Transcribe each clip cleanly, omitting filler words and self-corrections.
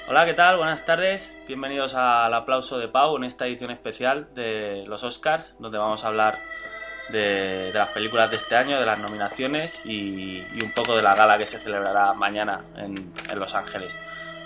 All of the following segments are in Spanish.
Hola, ¿qué tal? Buenas tardes. Bienvenidos al aplauso de Pau en esta edición especial de los Oscars, donde vamos a hablar de las películas de este año, de las nominaciones y un poco de la gala que se celebrará mañana en Los Ángeles.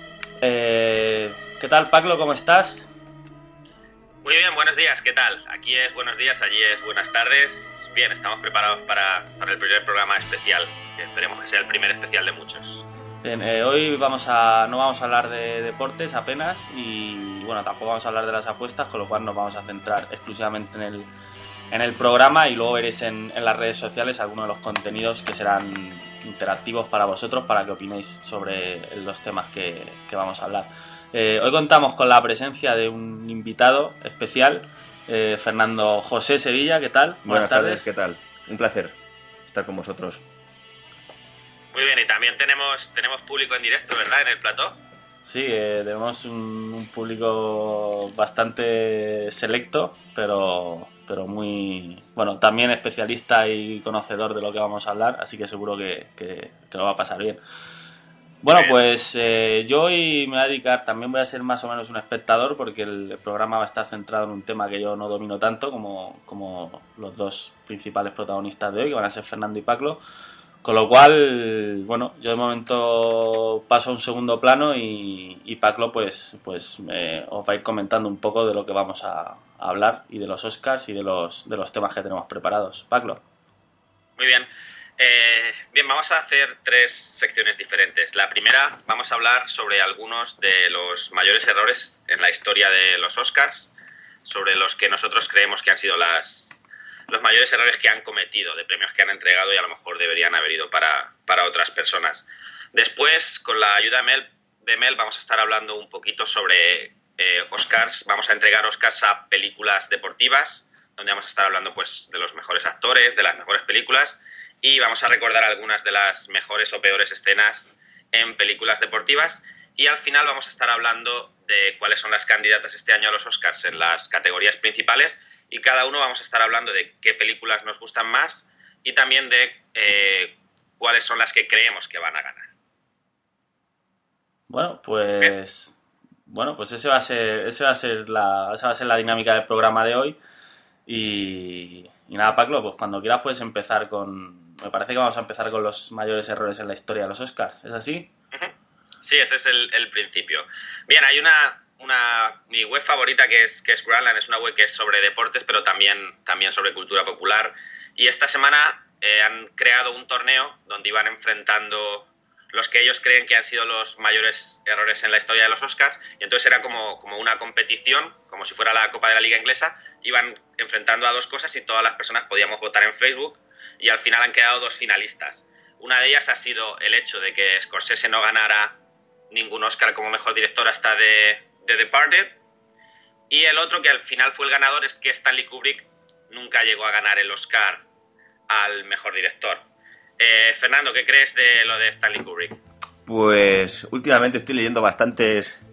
¿Qué tal, Paclo? ¿Cómo estás? Muy bien, buenos días, ¿qué tal? Aquí es buenos días, allí es buenas tardes. Bien, estamos preparados para el primer programa especial, que esperemos que sea el primer especial de muchos. Bien, hoy no vamos a hablar de deportes apenas y bueno, tampoco vamos a hablar de las apuestas, con lo cual nos vamos a centrar exclusivamente en el programa y luego veréis en las redes sociales algunos de los contenidos que serán interactivos para vosotros, para que opinéis sobre los temas que vamos a hablar. Hoy contamos con la presencia de un invitado especial, Fernando José Sevilla. ¿Qué tal? Buenas tardes, ¿qué tal? Un placer estar con vosotros. Muy bien, y también tenemos público en directo, ¿verdad? En el plató. Sí, tenemos un público bastante selecto, pero muy, bueno, también especialista y conocedor de lo que vamos a hablar, así que seguro que lo va a pasar bien. Bueno, pues yo hoy me voy a dedicar, también voy a ser más o menos un espectador, porque el programa va a estar centrado en un tema que yo no domino tanto como los dos principales protagonistas de hoy, que van a ser Fernando y Paclo. Con lo cual, bueno, yo de momento paso a un segundo plano y Paclo pues os va a ir comentando un poco de lo que vamos a hablar y de los Oscars y de los temas que tenemos preparados. Paclo. Muy bien. Bien, vamos a hacer tres secciones diferentes. La primera, vamos a hablar sobre algunos de los mayores errores en la historia de los Oscars, sobre los que nosotros creemos que han sido los mayores errores que han cometido, de premios que han entregado y a lo mejor deberían haber ido para otras personas. Después, con la ayuda de Mel, vamos a estar hablando un poquito sobre Oscars. Vamos a entregar Oscars a películas deportivas, donde vamos a estar hablando pues de los mejores actores, de las mejores películas, y vamos a recordar algunas de las mejores o peores escenas en películas deportivas. Y al final vamos a estar hablando de cuáles son las candidatas este año a los Oscars en las categorías principales, y cada uno vamos a estar hablando de qué películas nos gustan más y también de cuáles son las que creemos que van a ganar. Bueno, pues esa va a ser la dinámica del programa de hoy. Y nada, Paclo, pues cuando quieras puedes empezar me parece que vamos a empezar con los mayores errores en la historia de los Oscars, ¿es así? Sí, ese es el principio. Bien, hay mi web favorita que es Granland, es una web que es sobre deportes, pero también sobre cultura popular. Y esta semana han creado un torneo donde iban enfrentando los que ellos creen que han sido los mayores errores en la historia de los Oscars. Y entonces era como una competición, como si fuera la Copa de la Liga Inglesa. Iban enfrentando a dos cosas y todas las personas podíamos votar en Facebook. Y al final han quedado dos finalistas. Una de ellas ha sido el hecho de que Scorsese no ganara ningún Oscar como mejor director hasta de The Departed, y el otro que al final fue el ganador es que Stanley Kubrick nunca llegó a ganar el Oscar al mejor director. Fernando, ¿qué crees de lo de Stanley Kubrick? Pues últimamente estoy leyendo bastantes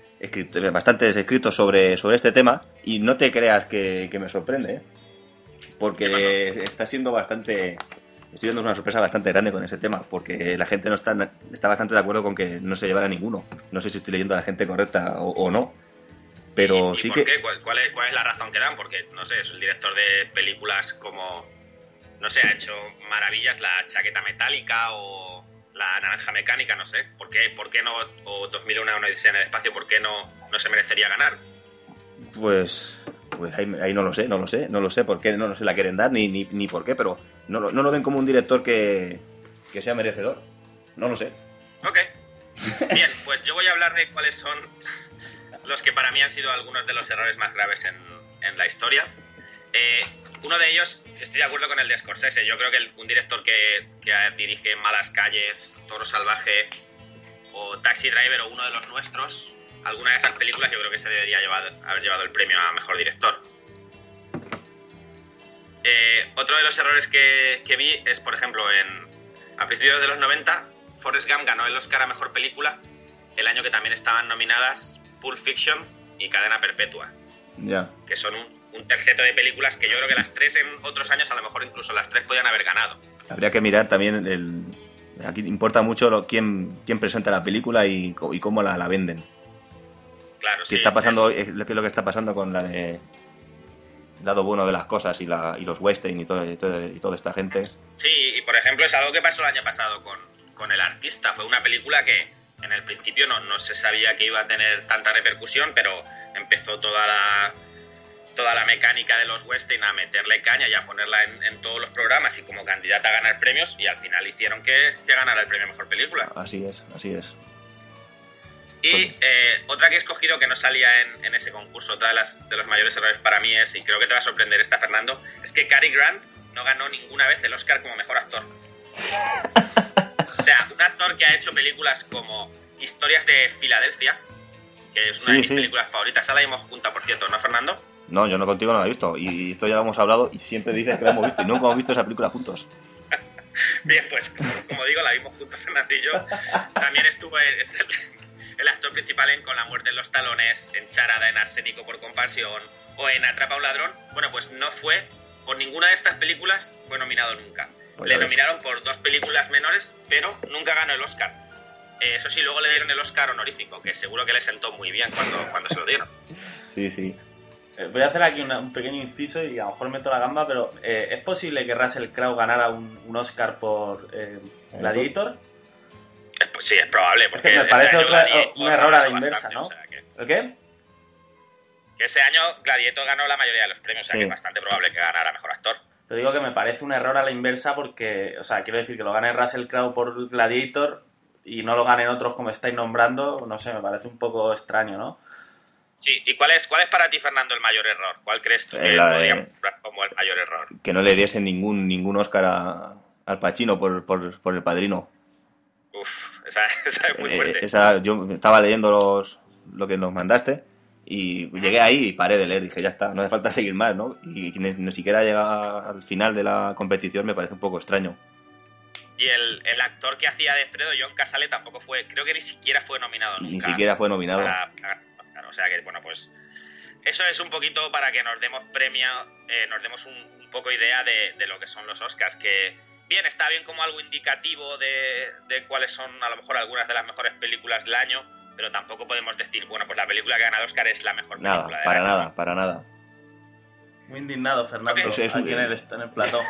escritos sobre este tema y no te creas que me sorprende, ¿eh? Porque está siendo estoy dando una sorpresa bastante grande con ese tema, porque la gente no está bastante de acuerdo con que no se llevara ninguno. No sé si estoy leyendo a la gente correcta o no, pero ¿Y sí por que... qué? ¿Cuál es la razón que dan? Porque, no sé, es el director de películas como, no sé, ha hecho maravillas, La chaqueta metálica o La naranja mecánica, no sé. ¿Por qué no? O 2001 una odisea en el espacio, ¿por qué no se merecería ganar? Pues ahí no lo sé por qué no se la quieren dar ni por qué, pero no lo ven como un director que sea merecedor. No lo sé. Ok. Bien, pues yo voy a hablar de cuáles son los que para mí han sido algunos de los errores más graves en la historia. Uno de ellos, estoy de acuerdo con el de Scorsese. Yo creo que un director que dirige Malas Calles, Toro Salvaje o Taxi Driver o uno de los nuestros, alguna de esas películas yo creo que se debería haber llevado el premio a mejor director. Otro de los errores que vi es, por ejemplo, a principios de los 90, Forrest Gump ganó el Oscar a mejor película, el año que también estaban nominadas Pulp Fiction y Cadena Perpetua. Ya. Que son un terceto de películas que yo creo que las tres en otros años, a lo mejor incluso las tres podían haber ganado. Habría que mirar también aquí importa mucho quién presenta la película y cómo la venden. claro, Que sí. está pasando, ¿qué es lo que está pasando con la de el lado bueno de las cosas y los western y toda esta gente? Sí, y por ejemplo es algo que pasó el año pasado con El Artista. Fue una película que en el principio no se sabía que iba a tener tanta repercusión, pero empezó toda la mecánica de los western a meterle caña y a ponerla en todos los programas y como candidata a ganar premios, y al final hicieron que ganara el premio a Mejor Película. Así es. Y otra que he escogido que no salía en ese concurso, otra de los mayores errores para mí es, y creo que te va a sorprender esta, Fernando, es que Cary Grant no ganó ninguna vez el Oscar como Mejor Actor. O sea, un actor que ha hecho películas como Historias de Filadelfia, que es una de mis películas favoritas, esa la vimos junta, por cierto, ¿no, Fernando? No, yo no, contigo no la he visto, y esto ya lo hemos hablado y siempre dices que la hemos visto y nunca hemos visto esa película juntos. Bien, pues como digo, la vimos juntos, Fernando y yo. También estuvo el actor principal en Con la muerte en los talones, en Charada, en Arsénico por compasión o en Atrapa a un ladrón. Bueno, pues no fue, por ninguna de estas películas fue nominado nunca. Pues le nominaron por 2 películas menores, pero nunca ganó el Oscar. Eso sí, luego le dieron el Oscar honorífico, que seguro que le sentó muy bien cuando se lo dieron. Sí. Voy a hacer aquí un pequeño inciso y a lo mejor meto la gamba, pero ¿es posible que Russell Crowe ganara un Oscar por Gladiator? Pues sí, es probable. Porque es que me parece un error a la inversa, bastante, ¿no? O sea que, ¿El qué? que ese año Gladiator ganó la mayoría de los premios, o sea que es bastante probable que ganara Mejor Actor. Pero digo que me parece un error a la inversa porque, o sea, quiero decir que lo gane Russell Crowe por Gladiator y no lo ganen otros como estáis nombrando, no sé, me parece un poco extraño, ¿no? Sí, ¿y cuál es para ti, Fernando, el mayor error? ¿Cuál crees tú que podría mostrar como el mayor error? Que no le diesen ningún Oscar al Pacino por El Padrino. Uf, esa es muy fuerte. Yo estaba leyendo lo que nos mandaste y llegué ahí y paré de leer. Dije, ya está, no hace falta seguir más, ¿no? Y ni siquiera llega al final de la competición, me parece un poco extraño. Y el actor que hacía de Fredo, John Casale, tampoco fue, creo que ni siquiera fue nominado nunca. Ni siquiera fue nominado. O sea que, bueno, pues eso es un poquito para que nos demos nos demos un poco idea de lo que son los Oscars, que bien, está bien como algo indicativo de cuáles son a lo mejor algunas de las mejores películas del año, pero tampoco podemos decir, bueno, pues la película que gana el Oscar es la mejor película del año. Para nada. Muy indignado, Fernando, Okay. aquí en el plató.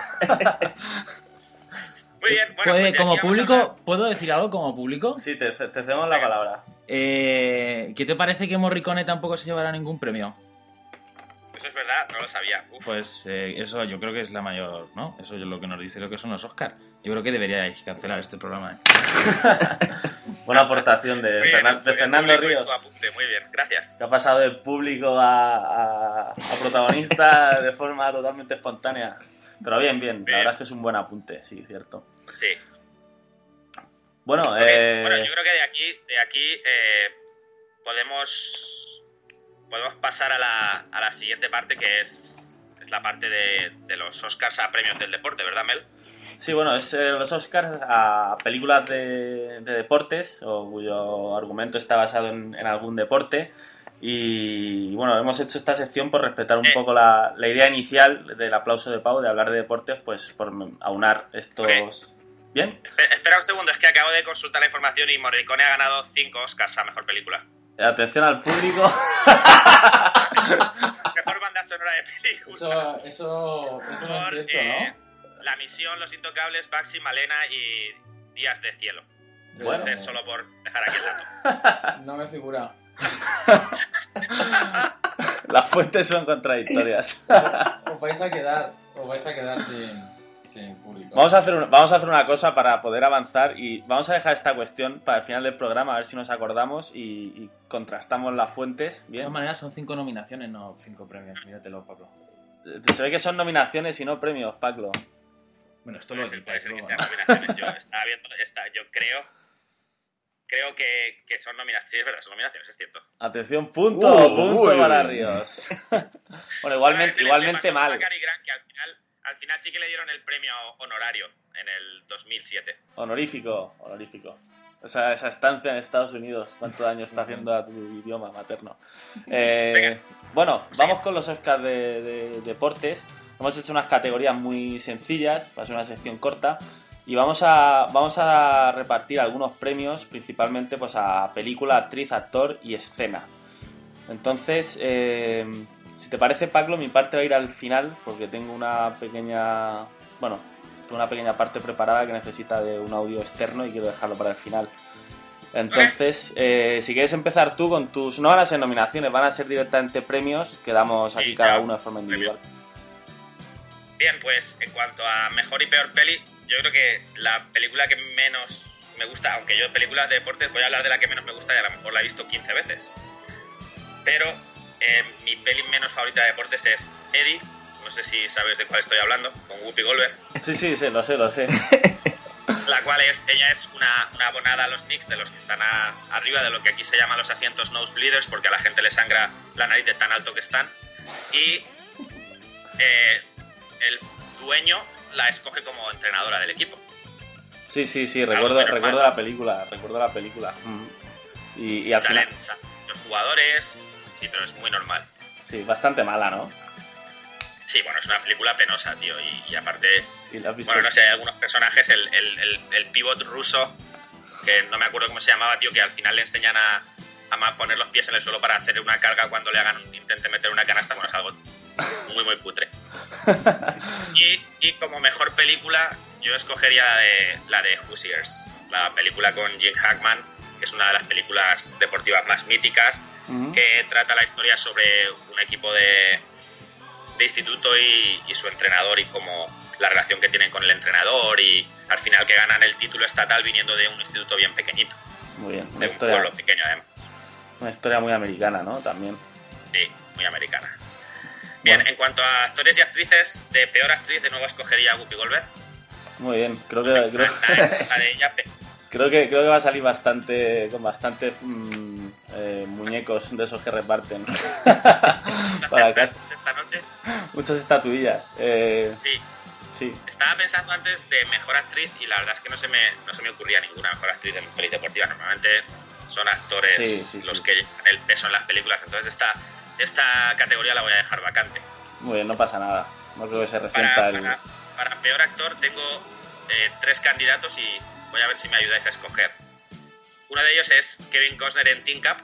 Muy bien, bueno, pues como público, ¿puedo decir algo como público? Sí, te cedemos la palabra. ¿Qué te parece que Morricone tampoco se llevará ningún premio? Eso es verdad, no lo sabía. Uf. Pues eso yo creo que es la mayor, ¿no? Eso es lo que nos dice lo que son los Oscars. Yo creo que deberíais cancelar este programa. Buena aportación de Fernando Ríos. Muy bien, gracias. Que ha pasado de público a protagonista de forma totalmente espontánea. Pero bien. La verdad es que es un buen apunte, sí, cierto. Sí. Bueno, bueno, yo creo que de aquí podemos pasar a la siguiente parte, que es la parte de los Oscars a premios del deporte, ¿verdad, Mel? Sí, bueno, es los Oscars a películas de deportes, o cuyo argumento está basado en algún deporte. Y bueno, hemos hecho esta sección por respetar un poco la idea inicial del aplauso de Pau, de hablar de deportes, pues por aunar estos... Okay. ¿Bien? Espera un segundo, es que acabo de consultar la información y Morricone ha ganado 5 Oscars a Mejor Película. Atención al público. Mejor banda sonora de película. Eso no es cierto, ¿no? La Misión, Los Intocables, Baxi, Malena y Días de Cielo. Bueno. Entonces, solo por dejar aquí el dato. No me figura. Las fuentes son contradictorias. Os vais a quedar sin público. Vamos a hacer una cosa para poder avanzar y vamos a dejar esta cuestión para el final del programa, a ver si nos acordamos y contrastamos las fuentes. De Bien. todas maneras son 5 nominaciones, no 5 premios. Míratelo, Pablo. Se ve que son nominaciones y no premios, Pablo. Bueno, esto lo Puede editáis ser que luego, sean ¿no? nominaciones. Yo estaba viendo, yo creo que son nominaciones. Sí, es verdad, son nominaciones, es cierto. Atención, punto uy. para Ríos. Bueno, igualmente Le pasó mal. a Cary Grant, que al final sí que le dieron el premio honorario en el 2007. Honorífico. Esa estancia en Estados Unidos, ¿cuánto daño está haciendo a tu idioma materno? Bueno, vamos con los Oscars de deportes. Hemos hecho unas categorías muy sencillas, va a ser una sección corta. Y vamos a repartir algunos premios, principalmente pues a película, actriz, actor y escena. Entonces, si te parece, Pablo, mi parte va a ir al final porque tengo una pequeña parte preparada que necesita de un audio externo y quiero dejarlo para el final. Entonces, si quieres empezar tú con tus... No van a ser nominaciones, van a ser directamente premios que damos aquí cada uno de forma individual. Bien, pues en cuanto a mejor y peor peli, yo creo que la película que menos me gusta, aunque yo de películas de deportes voy a hablar de la que menos me gusta y a lo mejor la he visto 15 veces. Pero mi peli menos favorita de deportes es Eddie, no sé si sabes de cuál estoy hablando, con Whoopi Goldberg. Sí, lo sé. La cual ella es una abonada a los Knicks, de los que están arriba de lo que aquí se llama los asientos nosebleeders, porque a la gente le sangra la nariz de tan alto que están. Y el dueño la escoge como entrenadora del equipo. Sí, recuerdo la película. Y al salen final... los jugadores, sí, pero es muy normal. Sí, bastante mala, ¿no? Sí, bueno, es una película penosa, tío, y aparte... ¿Y la has visto? Bueno, no sé, hay algunos personajes, el pivot ruso, que no me acuerdo cómo se llamaba, tío, que al final le enseñan a poner los pies en el suelo para hacer una carga cuando le intente meter una canasta. Bueno, es algo muy, muy cutre. Y como mejor película, yo escogería la de Hoosiers, la película con Jim Hackman, que es una de las películas deportivas más míticas, que trata la historia sobre un equipo de instituto y su entrenador, y como la relación que tienen con el entrenador, y al final que ganan el título estatal viniendo de un instituto bien pequeñito. Muy bien, de un pueblo pequeño además. Una historia muy americana, ¿no? También. Sí, muy americana. Bien, bueno. En cuanto a actores y actrices, de peor actriz de nuevo escogería a Whoopi Goldberg. Muy bien, creo que va a salir con bastante muñecos de esos que reparten. Para casa. Esta noche. Muchas estatuillas. Sí. Estaba pensando antes de mejor actriz y la verdad es que no se me ocurría ninguna mejor actriz en pelis deportivas. Normalmente son actores los que llevan el peso en las películas. Entonces esta categoría la voy a dejar vacante. Muy bien, no pasa nada. No creo que se resienta para peor actor tengo 3 candidatos y voy a ver si me ayudáis a escoger. Uno de ellos es Kevin Costner en Tin Cup.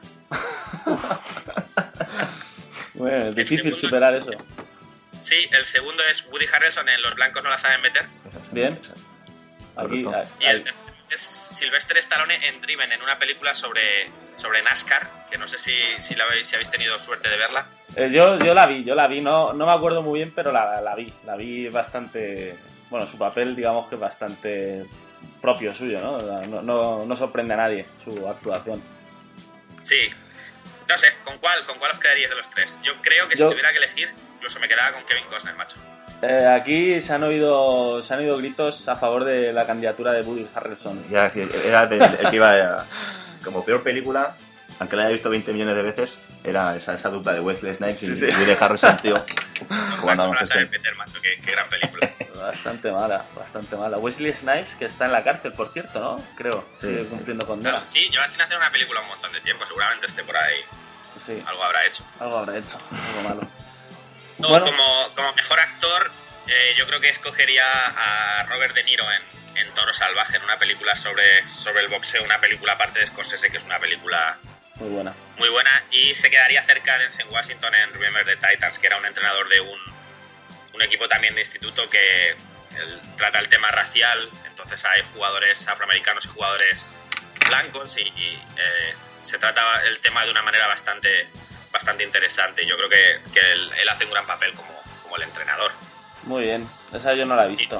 Bueno, es difícil superar eso. Sí, el segundo es Woody Harrelson en Los blancos no la saben meter. Bien. Y el tercero es Sylvester Stallone en Driven, en una película sobre NASCAR, que no sé si habéis tenido suerte de verla. Yo la vi, no me acuerdo muy bien, pero la vi bastante... Bueno, su papel, digamos que es bastante propio suyo, ¿no? No sorprende a nadie su actuación. Sí. No sé, ¿con cuál os quedaríais de los 3? Yo creo que si tuviera que elegir, incluso me quedaba con Kevin Costner, macho. Aquí se han oído gritos a favor de la candidatura de Woody Harrelson. Ya, era el que iba como peor película, aunque la haya visto 20 millones de veces, era esa dupla de Wesley Snipes y Woody Harrelson, tío. No la sabes meter, macho, qué gran película. Bastante mala. Wesley Snipes, que está en la cárcel, por cierto, ¿no? Creo, sigue cumpliendo condena. Sí, lleva sin hacer una película un montón de tiempo, seguramente esté por ahí. Sí. Algo habrá hecho, algo malo. Bueno. Como mejor actor, yo creo que escogería a Robert De Niro en Toro Salvaje, en una película sobre el boxeo, una película aparte de Scorsese, que es una película muy buena, y se quedaría cerca de Denzel Washington en Remember the Titans, que era un entrenador de un equipo también de instituto que trata el tema racial. Entonces hay jugadores afroamericanos y jugadores blancos y se trata el tema de una manera bastante interesante. Yo creo que él hace un gran papel como el entrenador. Muy bien, esa yo no la he visto.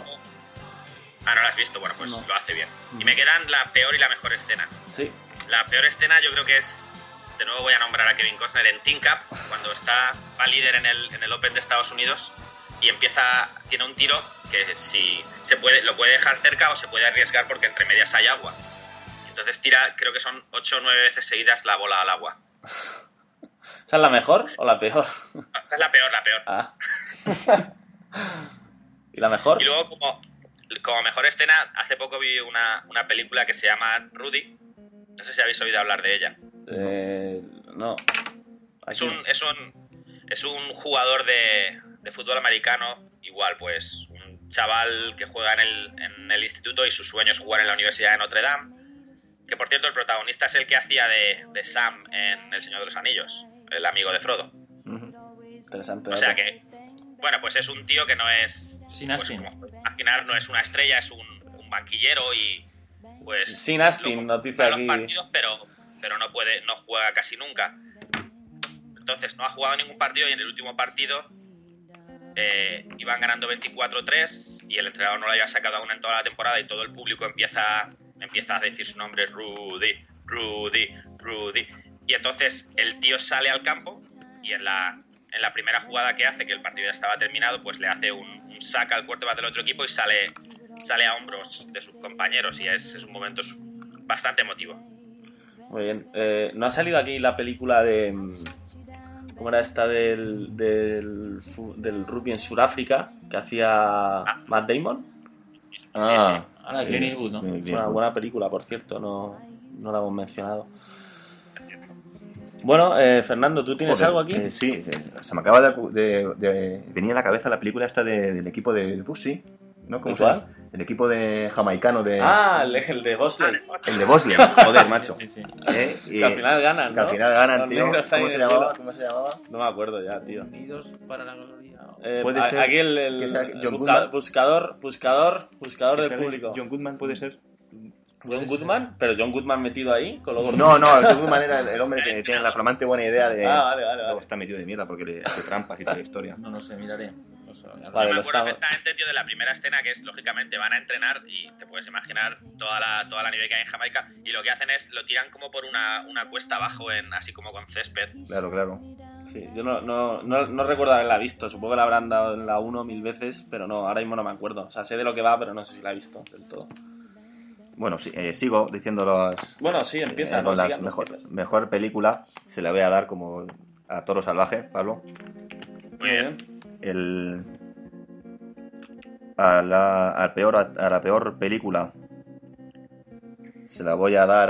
¿No la has visto? Bueno, pues no. Lo hace bien. Y me quedan la peor y la mejor escena. Sí. La peor escena yo creo que es, de nuevo voy a nombrar a Kevin Costner en Tin Cup, cuando va líder en el Open de Estados Unidos y tiene un tiro que si lo puede dejar cerca o se puede arriesgar porque entre medias hay agua. Entonces tira, creo que son 8 o 9 veces seguidas la bola al agua. ¿Esa es la mejor o la peor? Esa es la peor. Ah. ¿Y la mejor? Y luego, como mejor escena, hace poco vi una película que se llama Rudy. No sé si habéis oído hablar de ella. No. Es un jugador de fútbol americano, igual, pues un chaval que juega en el instituto y su sueño es jugar en la Universidad de Notre Dame. Que por cierto, el protagonista es el que hacía de Sam en El Señor de los Anillos. el amigo de Frodo. Interesante. O sea que, bueno, pues es un tío que no es... Sin pues, Astin. como podéis imaginar, no es una estrella, es un banquillero y... pues Sin Astin, lo noticia juega aquí. los partidos, pero no juega casi nunca. Entonces no ha jugado ningún partido y en el último partido iban ganando 24-3 y el entrenador no lo había sacado aún en toda la temporada y todo el público empieza a decir su nombre, Rudy. Y entonces el tío sale al campo y en la primera jugada que hace, que el partido ya estaba terminado, pues le hace un saque al quarterback del otro equipo y sale a hombros de sus compañeros y es un momento bastante emotivo. Muy bien. ¿No ha salido aquí la película de... ¿Cómo era esta del rugby en Sudáfrica que hacía Matt Damon? Sí. Ahora Clint Eastwood, ¿no? Una buena película, por cierto, no la hemos mencionado. Bueno, Fernando, ¿tú tienes algo aquí? Sí, se me acaba de venir a la cabeza la película esta del equipo de Pussy, ¿no? ¿Cómo se ¿Cuál? llama? El equipo de jamaicano de... El de Bosley. El de Bosnia, joder, macho. Sí, sí. Que al final ganan, Que al ¿no? final ganan, Los tío. negros ahí ¿Cómo se en el llamaba? hielo. ¿Cómo se llamaba? No me acuerdo ya, tío. Unidos para la gloria. Puede ser Aquí el que sea John Goodman. buscador ¿Que del sale público. John Goodman puede ser. John Goodman, pero John Goodman metido ahí con los No, John Goodman era el hombre que tiene la flamante buena idea de... Vale. Luego está metido de mierda porque le hace trampas y toda la historia. No sé, miraré. No sé, Vale, Yo me lo acuerdo estaba- perfectamente, tío, de la primera escena que es, lógicamente, van a entrenar y te puedes imaginar toda la nieve que hay en Jamaica y lo que hacen es, lo tiran como por una cuesta abajo, así como con césped. Claro. Sí, yo no recuerdo haberla visto. Supongo que la habrán dado en la 1 1000 veces, pero no, ahora mismo no me acuerdo. O sea, sé de lo que va, pero no sé si la he visto del todo. Bueno, sí, sigo diciendo Bueno, sí, empieza. con ¿no? las Siga, empieza. mejor película. Se la voy a dar como a Toro Salvaje, Pablo. Muy bien. A la peor película se la voy a dar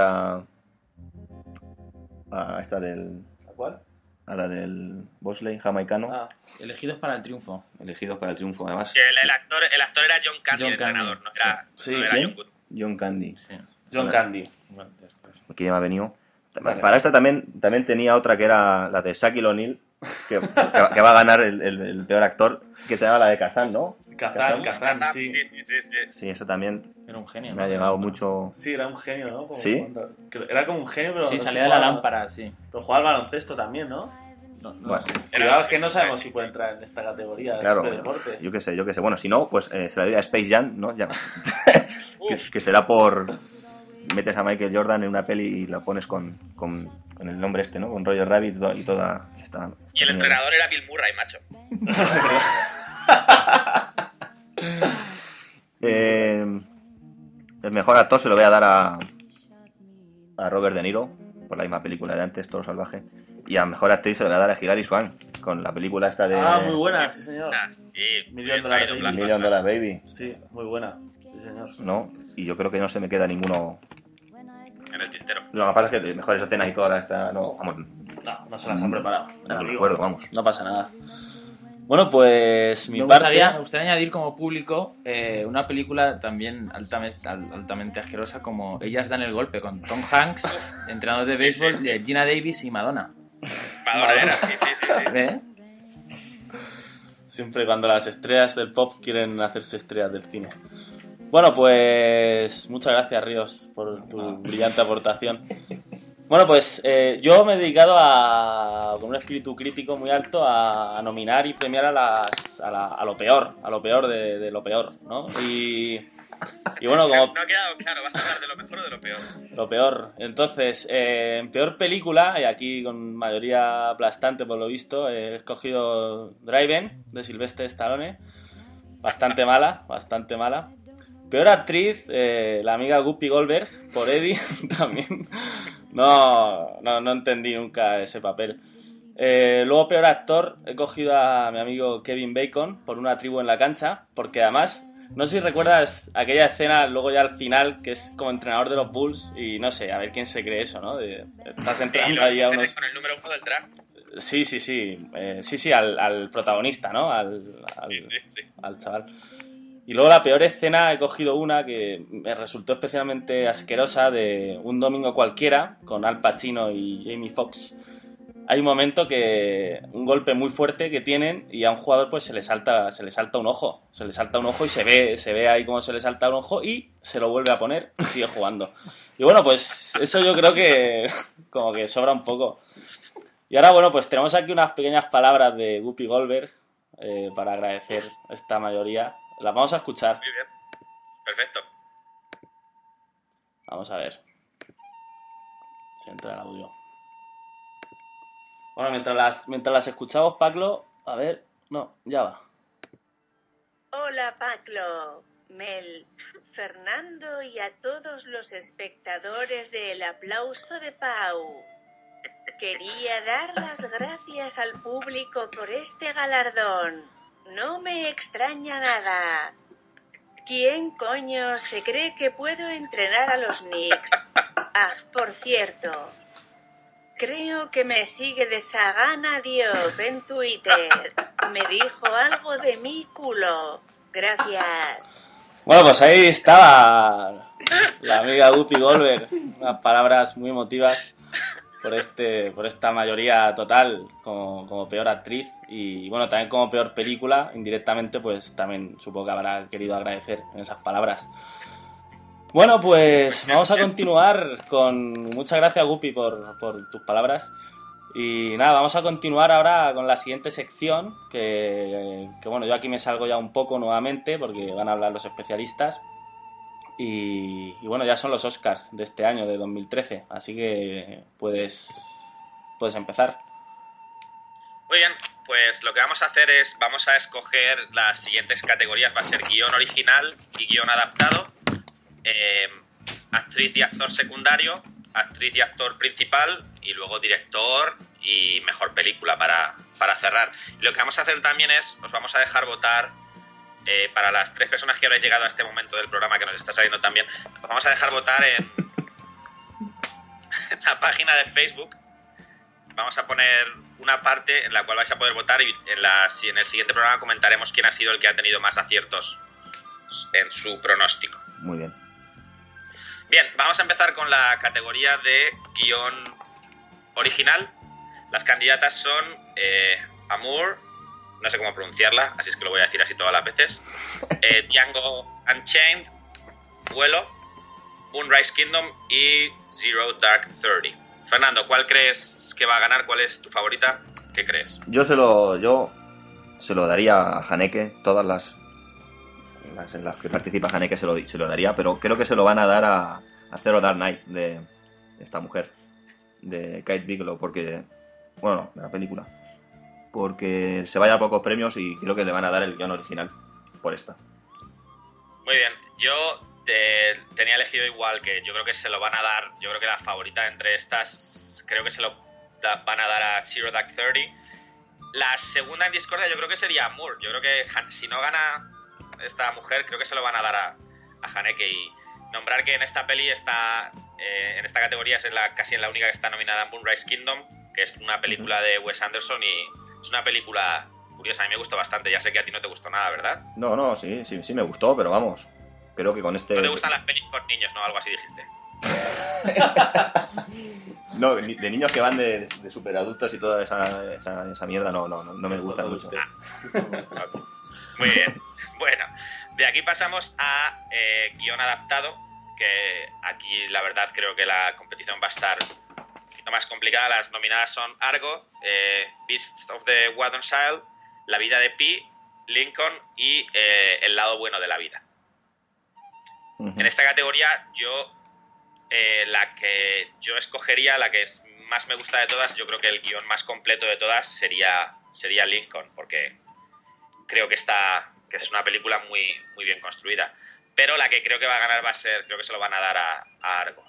a esta del... ¿Cuál? A la del Bosley jamaicano. Ah, Elegidos para el triunfo. Elegidos para el triunfo, además. Que el actor era John Candy, John el entrenador, Candy, sí. no era ¿Quién? John Good. John Candy. Sí. John Candy. Bueno, después. Que ya me ha venido. Vale. Para esta también tenía otra que era la de Shaquille O'Neal, que va a ganar el peor actor, que se llama la de Kazan, ¿no? Kazan, Sí. Sí, eso también Era un genio. me ha ¿no? llegado mucho. Sí, era un genio, ¿no? ¿Sí? Era como un genio, pero... Sí, no salía sé de la jugar- lámpara, sí. Pero jugaba al baloncesto también, ¿no? No Bueno, sé. Cuidado, es que no sabemos si puede entrar en esta categoría claro, de deportes. yo qué sé. Bueno, si no, pues se la doy a Space Jam, ¿no? Ya. Uf. que será por... Metes a Michael Jordan en una peli y la pones con el nombre este, ¿no? Con Roger Rabbit y toda... Está Y el entrenador era Bill Murray, macho. El mejor actor se lo voy a dar a Robert De Niro, por la misma película de antes, Toro Salvaje. Y a mejor actriz se lo voy a dar a Hilary Swank, con la película esta de Muy buena, sí señor. Sí, Million bien Dollar traído, Baby. Blas Million Palmas. Dollar Baby, Sí, muy buena, sí señor. ¿no? Y yo creo que no se me queda ninguno... En el tintero. Lo que pasa es que mejores escenas y toda esta... No, vamos, No se las han preparado. no lo recuerdo, vamos. No pasa nada. Bueno, pues mi Me parte... gustaría añadir como público una película también altamente asquerosa como Ellas dan el golpe, con Tom Hanks, entrenador de béisbol, Sí. de Gina Davis y Madonna. Madonna era, sí. ¿Eh? Siempre cuando las estrellas del pop quieren hacerse estrellas del cine. Bueno, pues muchas gracias, Ríos, por tu brillante aportación. Bueno, pues yo me he dedicado con un espíritu crítico muy alto a nominar y premiar a lo peor de lo peor, ¿no? Y bueno, como No ha quedado claro, vas a hablar de lo mejor o de lo peor. lo peor. Entonces, en peor película, y aquí con mayoría aplastante por lo visto, he escogido Driven, de Sylvester Stallone. Bastante mala. Peor actriz, la amiga Guppy Goldberg, por Eddie, también. No entendí nunca ese papel. Luego, peor actor, he cogido a mi amigo Kevin Bacon por Una tribu en la cancha, porque además, no sé si recuerdas aquella escena luego ya al final, que es como entrenador de los Bulls, y no sé, a ver quién se cree eso, ¿no? Estás entrando ahí a unos... Con el número 1 del draft. Sí, al protagonista, ¿no? Sí. Al chaval. Y luego la peor escena he cogido una que me resultó especialmente asquerosa de Un domingo cualquiera, con Al Pacino y Jamie Foxx, hay un momento que un golpe muy fuerte que tienen y a un jugador pues se le salta un ojo, y se ve ahí como se le salta un ojo y se lo vuelve a poner y sigue jugando. Y bueno, pues eso yo creo que como que sobra un poco. Y ahora bueno, pues tenemos aquí unas pequeñas palabras de Whoopi Goldberg para agradecer esta mayoría. Las vamos a escuchar. Muy bien. Perfecto. Vamos a ver si entra el audio. Bueno, mientras las escuchamos, Paclo, a ver, no, ya va. Hola, Paclo, Mel, Fernando y a todos los espectadores del Aplauso de Pau. Quería dar las gracias al público por este galardón. No me extraña nada. ¿Quién coño se cree que puedo entrenar a los Knicks? Ah, por cierto, creo que me sigue de Sagana Diop en Twitter. Me dijo algo de mi culo. Gracias. Bueno, pues ahí estaba la amiga Whoopi Goldberg. Unas palabras muy emotivas por esta mayoría total como peor actriz y bueno, también como peor película, indirectamente pues también supongo que habrá querido agradecer en esas palabras. Bueno, pues vamos a continuar con... Muchas gracias, Whoopi, por tus palabras. Y nada, vamos a continuar ahora con la siguiente sección, que bueno, yo aquí me salgo ya un poco nuevamente porque van a hablar los especialistas. Y bueno, ya son los Oscars de este año, de 2013, así que puedes empezar. Muy bien, pues lo que vamos a hacer es, vamos a escoger las siguientes categorías. Va a ser guión original y guión adaptado, actriz y actor secundario, actriz y actor principal, y luego director y mejor película para cerrar. Y lo que vamos a hacer también es, os vamos a dejar votar, para las 3 personas que habréis llegado a este momento del programa, que nos está saliendo también, os vamos a dejar votar en página de Facebook. Vamos a poner una parte en la cual vais a poder votar y en el siguiente programa comentaremos quién ha sido el que ha tenido más aciertos en su pronóstico. Muy bien. Bien, vamos a empezar con la categoría de guión original. Las candidatas son Amour, no sé cómo pronunciarla, así es que lo voy a decir así todas las veces, Django Unchained, Vuelo, Moonrise Kingdom y Zero Dark 30. Fernando, ¿cuál crees que va a ganar? ¿Cuál es tu favorita? ¿Qué crees? Yo se lo daría a Haneke, todas las en las que participa Haneke se lo daría, pero creo que se lo van a dar a Zero Dark Night de esta mujer, de Kate Bigelow, porque, bueno, de la película, porque se vaya a pocos premios y creo que le van a dar el guión original por esta. Muy bien, yo tenía elegido igual, que yo creo que se lo van a dar, yo creo que la favorita entre estas, creo que se lo van a dar a Zero Dark 30. La segunda en discordia yo creo que sería Moore. Yo creo que si no gana esta mujer, creo que se lo van a dar a Haneke. Y nombrar que en esta peli está, en esta categoría es casi en la única que está nominada en Moonrise Kingdom, que es una película de Wes Anderson y es una película curiosa. A mí me gustó bastante. Ya sé que a ti no te gustó nada, ¿verdad? No, sí me gustó, pero vamos, creo que con este... No te gustan las pelis con niños, ¿no? Algo así dijiste. No, de niños que van de superadultos y toda esa mierda no me gusta mucho. Muy bien. Bueno, de aquí pasamos a guión adaptado, que aquí la verdad creo que la competición va a estar un poquito más complicada. Las nominadas son Argo, Beasts of the Waddenshire, La vida de Pi, Lincoln y El lado bueno de la vida. En esta categoría la que yo escogería, la que más me gusta de todas, yo creo que el guión más completo de todas sería Lincoln, porque creo que es una película muy, muy bien construida. Pero la que creo que va a ganar creo que se lo van a dar a Argo.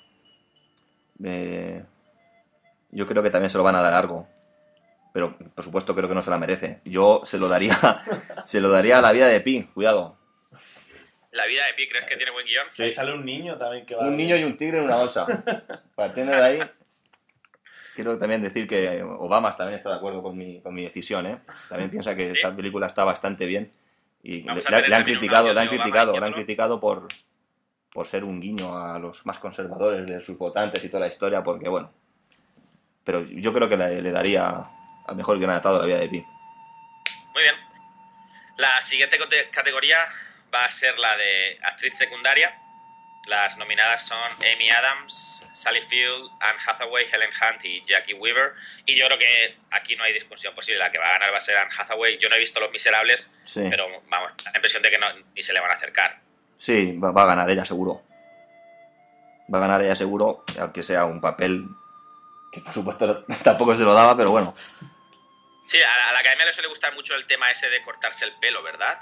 Yo creo que también se lo van a dar a Argo, pero por supuesto creo que no se la merece. Yo se lo daría a La vida de Pi, cuidado. La vida de Pi, ¿crees que tiene buen guión? Sí. Ahí sale un niño también que va... Un niño y un tigre en una bolsa. Partiendo de ahí, quiero también decir que Obama también está de acuerdo con mi decisión, ¿eh? También piensa que esta película está bastante bien y le han criticado por ser un guiño a los más conservadores de sus votantes y toda la historia, porque bueno, pero yo creo que le daría al mejor guion adaptado de La vida de Pi. Muy bien. La siguiente categoría va a ser la de actriz secundaria. Las nominadas son Amy Adams, Sally Field, Anne Hathaway, Helen Hunt y Jackie Weaver. Y yo creo que aquí no hay discusión posible. La que va a ganar va a ser Anne Hathaway. Yo no he visto Los Miserables, Sí. pero vamos, la impresión de que ni se le van a acercar. Sí, va a ganar ella seguro. Va a ganar ella seguro, aunque sea un papel que por supuesto tampoco se lo daba, pero bueno. Sí, a la academia le suele gustar mucho el tema ese de cortarse el pelo, ¿verdad?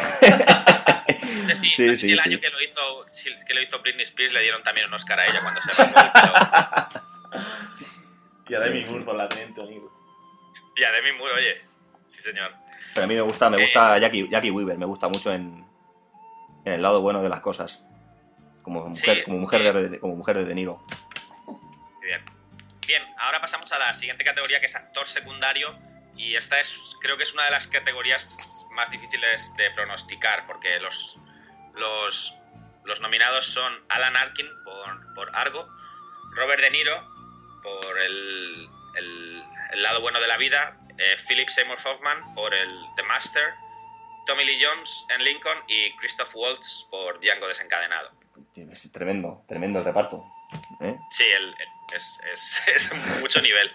Sí, no sé si el año que lo hizo Britney Spears le dieron también un Oscar a ella cuando se rapó el pelo. Y a Demi Moore por la Teniente O'Neill. Y a Demi Moore, oye. Sí, señor. Pero a mí me gusta Jackie Weaver, me gusta mucho en el lado bueno de las cosas. Como mujer de De Niro. Muy bien. Bien, ahora pasamos a la siguiente categoría, que es actor secundario. Y esta creo que es una de las categorías más difíciles de pronosticar, porque los nominados son Alan Arkin por Argo, Robert De Niro por el lado bueno de la vida, Philip Seymour Hoffman por The Master, Tommy Lee Jones en Lincoln y Christoph Waltz por Django desencadenado. Es tremendo el reparto. ¿Eh? Sí, es mucho nivel.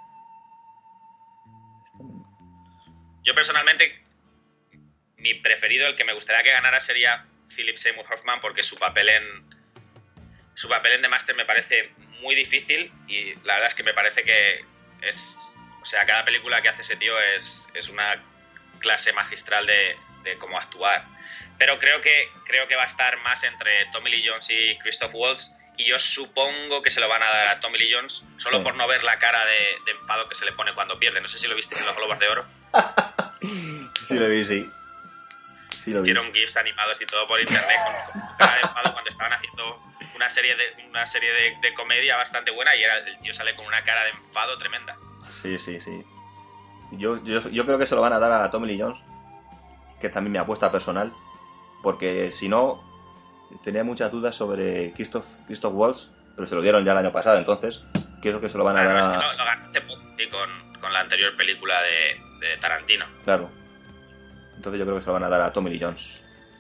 Yo personalmente, mi preferido, el que me gustaría que ganara sería Philip Seymour Hoffman, porque su papel en The Master me parece muy difícil y la verdad es que me parece que cada película que hace ese tío es una clase magistral de cómo actuar. Pero creo que va a estar más entre Tommy Lee Jones y Christoph Waltz, y yo supongo que se lo van a dar a Tommy Lee Jones solo por no ver la cara de enfado que se le pone cuando pierde. No sé si lo viste en los Globos de Oro. Sí lo vi, sí. Hicieron GIFs animados y todo por internet con cara de enfado cuando estaban haciendo una serie de comedia bastante buena, y el tío sale con una cara de enfado tremenda. Sí. Yo creo que se lo van a dar a Tommy Lee Jones, que es también mi apuesta personal, porque si no, tenía muchas dudas sobre Christoph Waltz, pero se lo dieron ya el año pasado, entonces creo que se lo van a dar a... Es que lo ganó hace poco, sí, con la anterior película de Tarantino. Claro. Entonces yo creo que se lo van a dar a Tommy Lee Jones.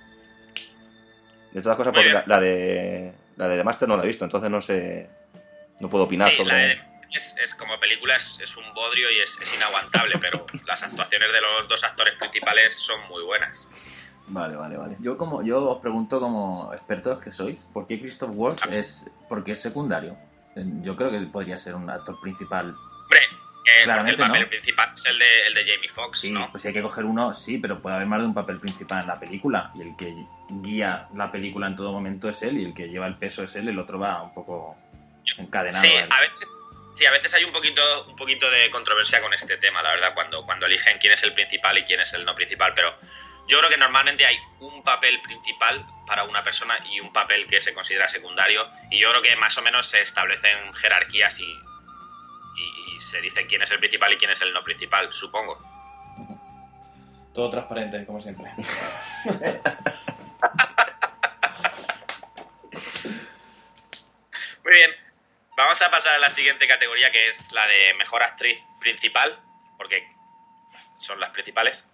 De todas cosas, porque la de The Master no la he visto, entonces no sé, no puedo opinar sobre... Es como película, es un bodrio y es inaguantable, pero las actuaciones de los dos actores principales son muy buenas. Vale. Yo os pregunto como expertos que sois, ¿por qué Christoph Waltz porque es secundario? Yo creo que él podría ser un actor principal. Hombre, claramente el papel no. principal es el de Jamie Foxx, Sí, ¿no? pues si hay que coger uno, sí, pero puede haber más de un papel principal en la película, y el que guía la película en todo momento es él, y el que lleva el peso es él, el otro va un poco encadenado. Sí, a veces hay un poquito de controversia con este tema, la verdad, cuando eligen quién es el principal y quién es el no principal, pero yo creo que normalmente hay un papel principal para una persona y un papel que se considera secundario, y yo creo que más o menos se establecen jerarquías y se dice quién es el principal y quién es el no principal, supongo. Todo transparente, como siempre. Muy bien, vamos a pasar a la siguiente categoría, que es la de mejor actriz principal, porque son las principales.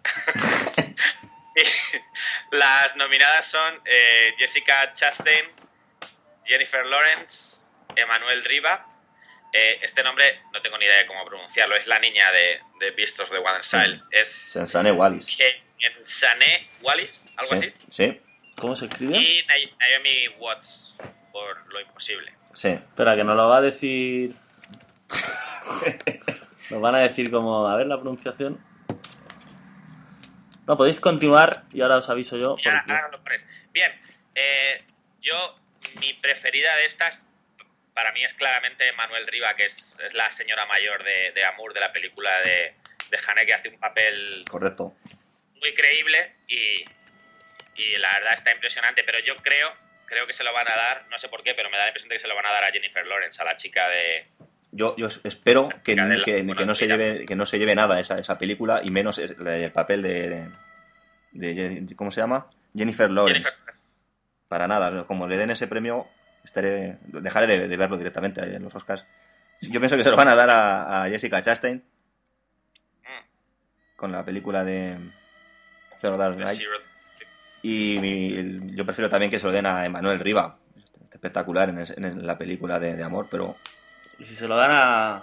Las nominadas son Jessica Chastain, Jennifer Lawrence, Emmanuel Riva. Este nombre no tengo ni idea de cómo pronunciarlo, es la niña de Beasts of the One Child. Es Sensane Wallis. Sensane Wallis, algo así. Sí. ¿Cómo se escribe? Y Naomi Watts por Lo Imposible. Sí. Espera, que nos lo va a decir... Nos van a decir como... A ver la pronunciación. No, podéis continuar y ahora os aviso yo. Ahora lo pones. Bien, mi preferida de estas, para mí es claramente Manuel Riva, que es la señora mayor de Amour, de la película de Haneke, que hace un papel Correcto. muy creíble y la verdad está impresionante, pero yo creo que se lo van a dar, no sé por qué, pero me da la impresión de que se lo van a dar a Jennifer Lawrence, a la chica de... Yo espero que no se lleve nada esa película, y menos el papel de ¿cómo se llama? Jennifer Lawrence. Para nada, como le den ese premio dejaré de verlo directamente en los Oscars. Yo pienso que se lo van a dar a Jessica Chastain con la película de Zero Dark Knight. Y yo prefiero también que se lo den a Emanuel Riva. Espectacular en la película de amor, pero... Y si se lo dan a...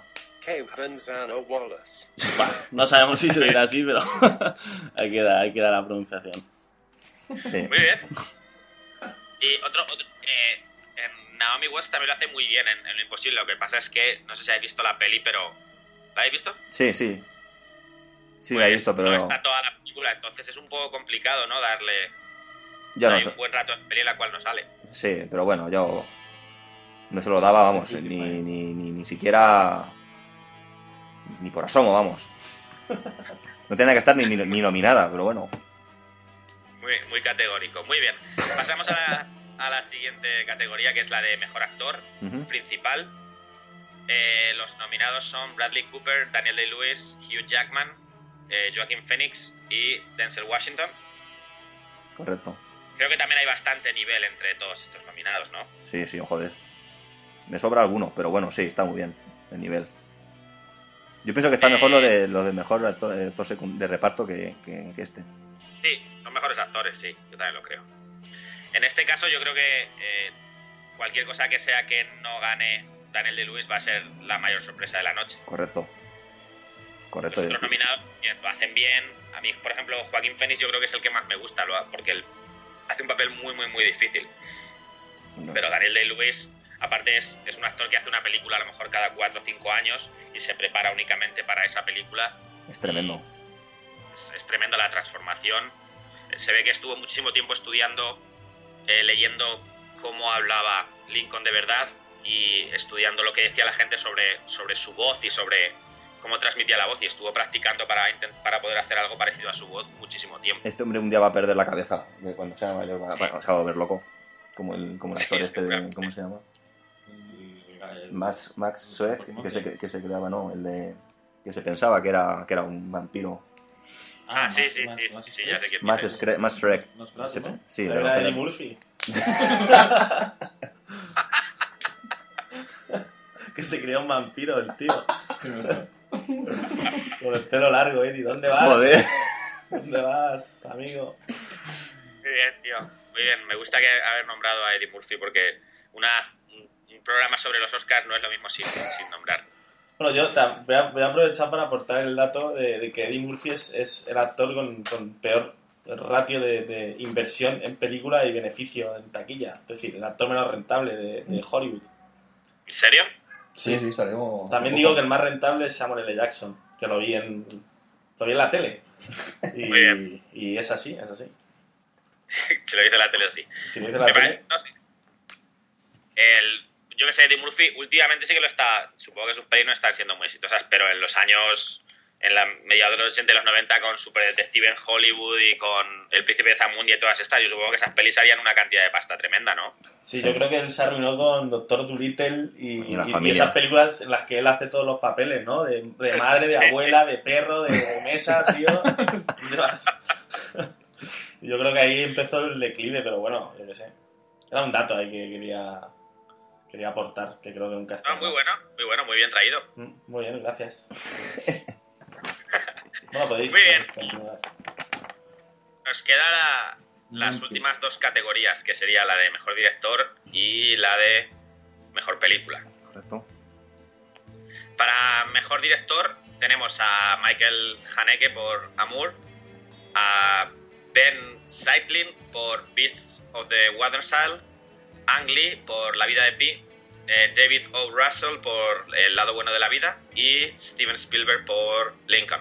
Bueno, no sabemos si se dirá así, pero hay que dar la pronunciación. Sí. Muy bien. Y otro Naomi Watts también lo hace muy bien en Lo Imposible. Lo que pasa es que, no sé si habéis visto la peli, pero... ¿La habéis visto? Sí. Sí, pues la he visto, pero... No está toda la película, entonces es un poco complicado, ¿no? Darle... Yo no hay sé. un buen rato de peli en la cual no sale. Sí, pero bueno, yo no se lo daba, vamos, ni siquiera... Ni por asomo, vamos. No tenía que estar ni nominada, pero bueno. Muy categórico. Muy bien. Pasamos a la siguiente categoría, que es la de mejor actor principal. Los nominados son Bradley Cooper, Daniel Day-Lewis, Hugh Jackman, Joaquin Phoenix y Denzel Washington. Correcto. Creo que también hay bastante nivel entre todos estos nominados, ¿no? Sí, joder. Me sobra alguno, pero bueno, sí, está muy bien el nivel. Yo pienso que está mejor lo de mejor actor de reparto que este. Sí, son mejores actores, sí, yo también lo creo. En este caso yo creo que cualquier cosa que sea que no gane Daniel Day-Lewis va a ser la mayor sorpresa de la noche. Correcto. Los otros nominados lo hacen bien. A mí, por ejemplo, Joaquin Phoenix yo creo que es el que más me gusta, porque él hace un papel muy difícil. No. Pero Daniel Day-Lewis, aparte, es un actor que hace una película a lo mejor cada 4 o 5 años y se prepara únicamente para esa película. Es tremendo. Es tremendo la transformación. Se ve que estuvo muchísimo tiempo estudiando, leyendo cómo hablaba Lincoln de verdad y estudiando lo que decía la gente sobre su voz y sobre cómo transmitía la voz, y estuvo practicando para poder hacer algo parecido a su voz muchísimo tiempo. Este hombre un día va a perder la cabeza cuando sea mayor, se va a volver loco, como el actor ¿cómo se llama? Max Suez, que se creaba, ¿no? El de que se pensaba que era un vampiro. Sí, ya sé quién. Max Shrek. Sí, era Eddie Murphy. Que se creó un vampiro el tío. Con el pelo largo, Eddie. ¿Dónde vas? Joder. ¿Dónde vas, amigo? Muy bien, tío. Muy bien. Me gusta haber nombrado a Eddie Murphy porque un programa sobre los Oscars no es lo mismo sin nombrar. Bueno, yo voy a aprovechar para aportar el dato de que Eddie Murphy es el actor con peor ratio de inversión en película y beneficio en taquilla. Es decir, el actor menos rentable de Hollywood. ¿En serio? Sí, salió. También digo que el más rentable es Samuel L. Jackson, que lo vi en la tele. Muy bien. Y es así. Se lo dice en la tele así. Si lo dice la tele... No sé. Yo que sé, Eddie Murphy últimamente sí que lo está, supongo que sus pelis no están siendo muy exitosas, pero en los años, en la mediados de los 80 y los 90 con Super Detective en Hollywood y con El Príncipe de Zamundi y todas estas, yo supongo que esas pelis harían una cantidad de pasta tremenda, ¿no? Sí, yo creo que él se arruinó con Doctor Dolittle y esas películas en las que él hace todos los papeles, ¿no? De madre, de abuela, de perro, de mesa, tío. Yo creo que ahí empezó el declive, pero bueno, yo qué sé. Era un dato ahí que quería aportar, que creo que nunca está. Muy bueno, muy bien traído. Muy bien, gracias. Bueno, podéis. Muy bien. Nos queda las últimas dos categorías, que sería la de mejor director y la de mejor película. Correcto. Para mejor director tenemos a Michael Haneke por Amour, a Ben Zeitlin por Beasts of the Waterside, Ang Lee por La vida de Pi, David O. Russell por El lado bueno de la vida y Steven Spielberg por Lincoln.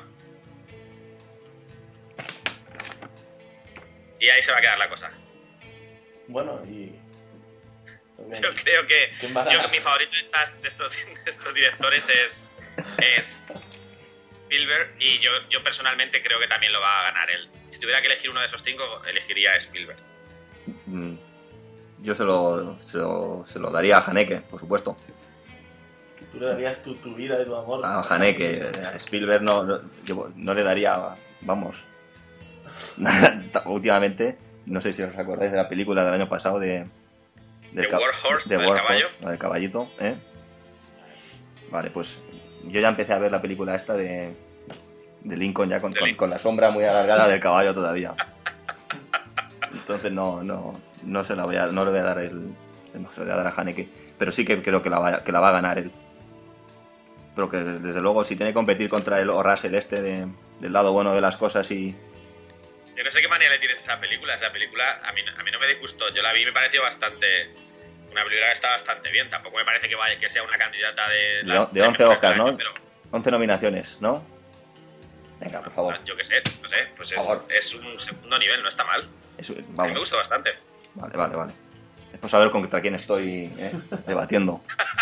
Y ahí se va a quedar la cosa. Bueno, y... Yo creo que mi favorito de estos directores es Spielberg, y yo personalmente creo que también lo va a ganar él. Si tuviera que elegir uno de esos 5, elegiría a Spielberg. Yo se lo daría a Haneke, por supuesto. Tú le darías tu vida y tu amor. A Haneke. A Spielberg no le daría, vamos. Últimamente, no sé si os acordáis de la película del año pasado de War Horse, la del caballito, Vale, pues yo ya empecé a ver la película esta de Lincoln ya De Lincoln. con la sombra muy alargada del caballo todavía. Entonces no le voy a dar no se lo voy a dar a Haneke, pero sí que creo que la va a ganar él. Pero que desde luego si tiene que competir contra el o Russell del lado bueno de las cosas y... Yo no sé qué manía le tienes a esa película. Esa película a mí no me disgustó. Yo la vi y me pareció bastante... Una película que está bastante bien. Tampoco me parece que sea una candidata de 11 Oscars, ¿no? Pero... 11 nominaciones, ¿no? Venga, por favor. Yo qué sé, no sé. Pues es un segundo nivel, no está mal. A mí me gustó bastante. Vale. Es por saber contra quién estoy debatiendo.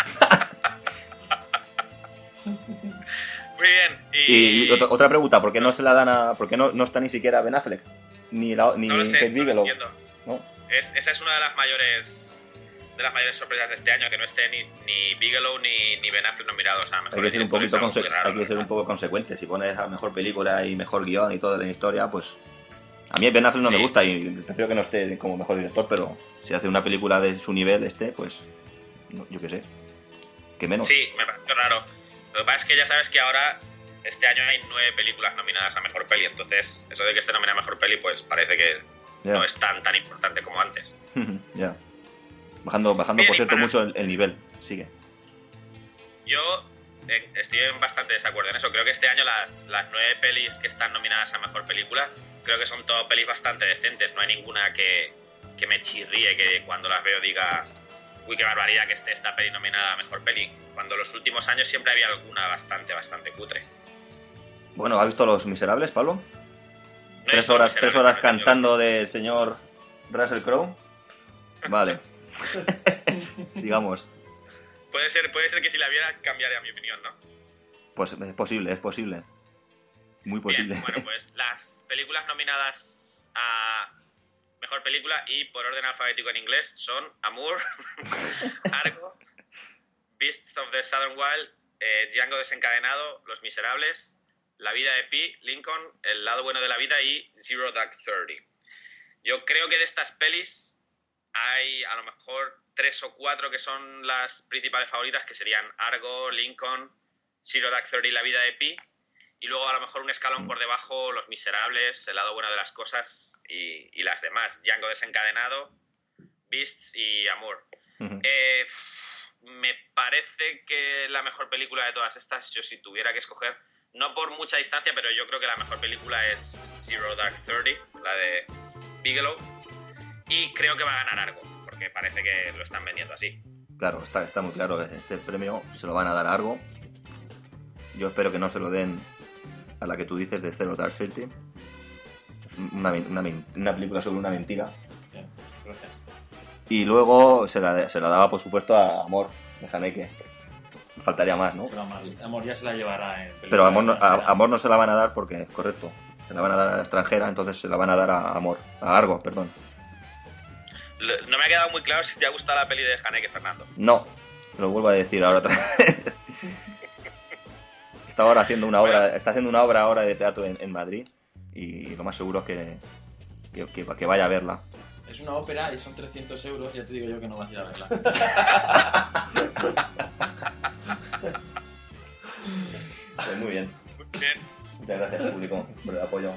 Muy bien. Y otra pregunta, ¿por qué no se la dan por qué no está ni siquiera Ben Affleck? Ni no lo sé, Kate Bigelow. no lo entiendo. ¿No? Esa es una de las mayores sorpresas de este año, que no esté ni Bigelow ni Ben Affleck nominados a mejor. Hay que ser un poco consecuente. Si pones a mejor película y mejor guión y toda la historia, pues... A mí Ben Affleck no me gusta y prefiero que no esté como mejor director, pero si hace una película de su nivel pues... yo qué sé. ¿Qué menos? Sí, me parece raro. Lo que pasa es que ya sabes que ahora, este año hay 9 películas nominadas a mejor peli, entonces eso de que esté nominada a mejor peli, pues parece que no es tan importante como antes. Ya. Bajando bien, por cierto, mucho el nivel. Sigue. Yo estoy en bastante desacuerdo en eso. Creo que este año las 9 pelis que están nominadas a mejor película, creo que son todas pelis bastante decentes. No hay ninguna que me chirríe, que cuando las veo diga... Uy, qué barbaridad que esté esta peli nominada a mejor peli. Cuando los últimos años siempre había alguna bastante cutre. Bueno, ¿has visto Los Miserables, Pablo? No he visto 3 horas cantando del señor Russell Crowe. Vale. Digamos. Puede ser que si la viera cambiaría mi opinión, ¿no? Pues es posible. Muy posible. Bien, bueno, pues las películas nominadas a mejor película y por orden alfabético en inglés son Amour, Argo, Beasts of the Southern Wild, Django desencadenado, Los Miserables, La vida de Pi, Lincoln, El lado bueno de la vida y Zero Dark Thirty. Yo creo que de estas pelis hay a lo mejor 3 o 4 que son las principales favoritas, que serían Argo, Lincoln, Zero Dark Thirty y La vida de Pi. Y luego a lo mejor un escalón por debajo, Los Miserables, El lado bueno de las cosas y las demás. Django desencadenado, Beasts y Amour. Uh-huh. Me parece que la mejor película de todas estas, yo si tuviera que escoger, no por mucha distancia, pero yo creo que la mejor película es Zero Dark Thirty, la de Bigelow. Y creo que va a ganar Argo, porque parece que lo están vendiendo así. Claro, está muy claro. Este premio se lo van a dar a Argo. Yo espero que no se lo den a la que tú dices de Zero Dark Thirty. Una película sobre una mentira. Sí, gracias. Y luego se la daba, por supuesto, a Amor de Haneke. Faltaría más, ¿no? Pero Amor ya se la llevará en película. Pero Amor no se la van a dar porque es correcto. Se la van a dar a la extranjera, entonces se la van a dar a Argo, perdón. No me ha quedado muy claro si te ha gustado la peli de Haneke, Fernando. No, te lo vuelvo a decir ahora otra vez. Está haciendo una obra ahora de teatro en Madrid y lo más seguro es que vaya a verla. Es una ópera y son 300 euros, ya te digo yo que no vas a ir a verla. Pues muy bien. Bien. Muchas gracias, público, por el apoyo.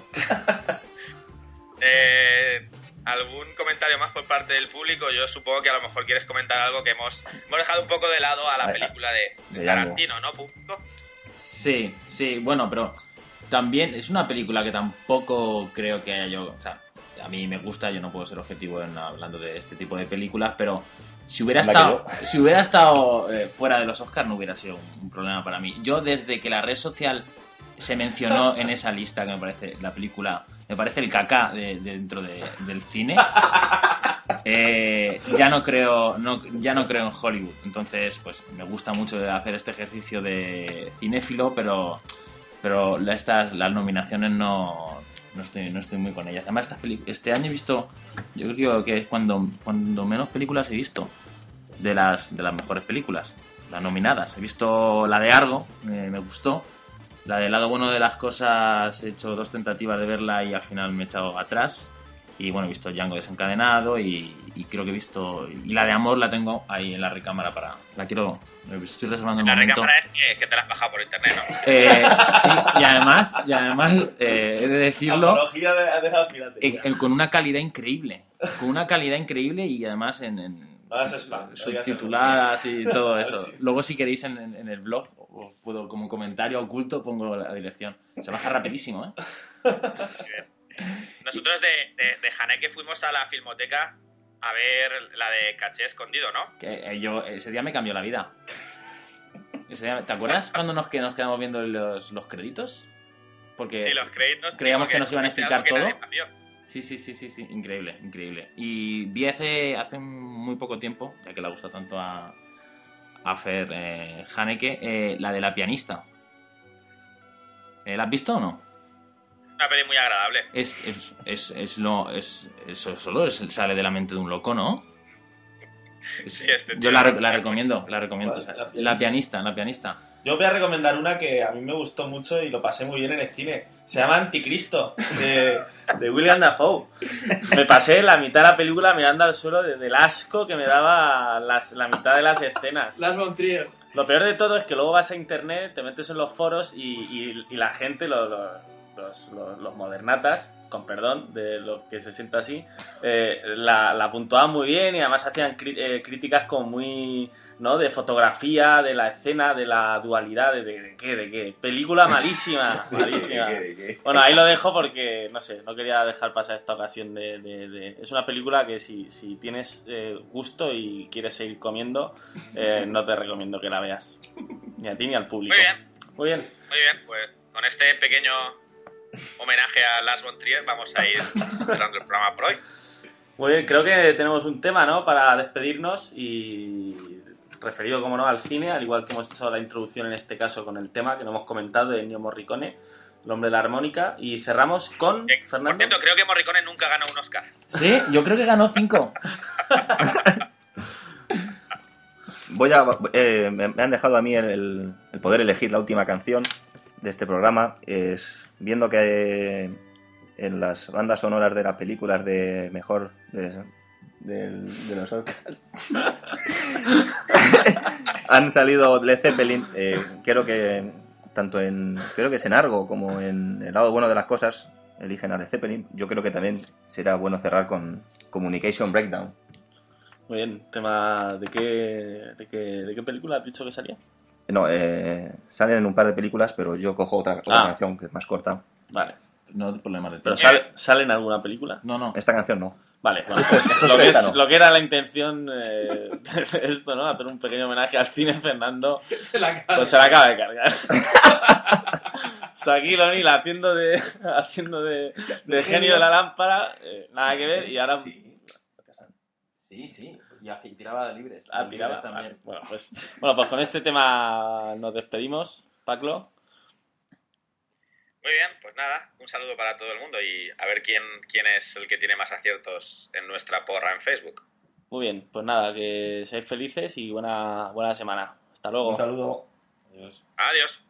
¿Algún comentario más por parte del público? Yo supongo que a lo mejor quieres comentar algo que hemos dejado un poco de lado a la película de Tarantino, ¿no, público? Sí, bueno, pero también es una película que tampoco creo que haya yo... O sea, a mí me gusta, yo no puedo ser objetivo hablando de este tipo de películas, pero si hubiera estado fuera de los Oscars no hubiera sido un problema para mí. Yo desde que la red social se mencionó en esa lista, que me parece la película... Me parece el cacá dentro del cine. Ya no creo en Hollywood. Entonces, pues me gusta mucho hacer este ejercicio de cinéfilo, pero las nominaciones no estoy muy con ellas. Además, este año he visto, yo creo que es cuando menos películas he visto de las mejores películas, las nominadas. He visto la de Argo, me gustó. La del lado bueno de las cosas, he hecho 2 tentativas de verla y al final me he echado atrás. Y bueno, he visto Django desencadenado y creo que he visto... Y la de Amor la tengo ahí en la recámara para... La quiero... Estoy reservando el La momento. recámara es que te la has bajado por internet, ¿no? Sí, y además he de decirlo, Apología de la piratería. con una calidad increíble. Con una calidad increíble y además en No hagas spam, no digas subtituladas y todo eso. Sí. Luego si queréis en el blog, os puedo como comentario oculto pongo la dirección. Se baja rapidísimo, ¿eh? Muy bien. Nosotros de Haneke fuimos a la Filmoteca a ver la de Caché Escondido, ¿no? Que yo ese día me cambió la vida. ¿Te acuerdas cuando nos quedamos viendo los créditos? Porque Sí, los créditos. creíamos porque que nos iban a fuiste explicar algo que todo. nadie más vio. Sí, increíble. Y vi hace muy poco tiempo, ya que le gusta tanto a Fer Haneke, la de La pianista. ¿La has visto o no? Una peli muy agradable. Eso solo sale de la mente de un loco, ¿no? Sí, Yo la recomiendo. ¿Cuál? O sea, La la pianista. Yo voy a recomendar una que a mí me gustó mucho y lo pasé muy bien en el cine. Se llama Anticristo, de William Dafoe. Me pasé la mitad de la película mirando al suelo del asco que me daba la mitad de las escenas. Lars von Trier. Lo peor de todo es que luego vas a internet, te metes en los foros y la gente, los modernatas, con perdón de lo que se sienta así, la puntuaban muy bien y además hacían críticas como muy, ¿no?, de fotografía, de la escena, de la dualidad, ¿de qué? Película malísima, malísima. ¿De qué? Bueno, ahí lo dejo porque, no sé, no quería dejar pasar esta ocasión Es una película que si tienes gusto y quieres seguir comiendo, no te recomiendo que la veas. Ni a ti ni al público. Muy bien. Muy bien. Muy bien, pues con este pequeño homenaje a Lars von Trier vamos a ir cerrando el programa por hoy. Muy bien, creo que tenemos un tema, ¿no?, para despedirnos y referido, como no, al cine, al igual que hemos hecho la introducción en este caso con el tema que no hemos comentado de Ennio Morricone, el hombre de la armónica, y cerramos con Por Fernando. cierto, creo que Morricone nunca ganó un Oscar. Sí, yo creo que ganó 5. Me han dejado a mí el poder elegir la última canción de este programa. Viendo que en las bandas sonoras de las películas de mejor de los Oscars han salido Led Zeppelin, creo que es en Argo como en El lado bueno de las cosas eligen a Led Zeppelin. Yo creo que también será bueno cerrar con Communication Breakdown. Muy bien, tema ¿de qué película has dicho que salía? No, salen en un par de películas, pero yo cojo otra canción que es más corta. Vale. No hay problema de ¿Pero tiempo. sale en alguna película? No. Esta canción no. Vale, bueno, pues lo que era la intención de esto, ¿no? Hacer un pequeño homenaje al cine, Fernando, Se la pues se la acaba de cargar. Shaquille O'Neal haciendo de genio de la lámpara, nada que ver, y ahora... Sí, y tiraba libres. tiraba también. Bueno, pues con este tema nos despedimos, Paclo. Muy bien, pues nada, un saludo para todo el mundo y a ver quién es el que tiene más aciertos en nuestra porra en Facebook. Muy bien, pues nada, que seáis felices y buena semana. Hasta luego. Un saludo. Adiós. Adiós.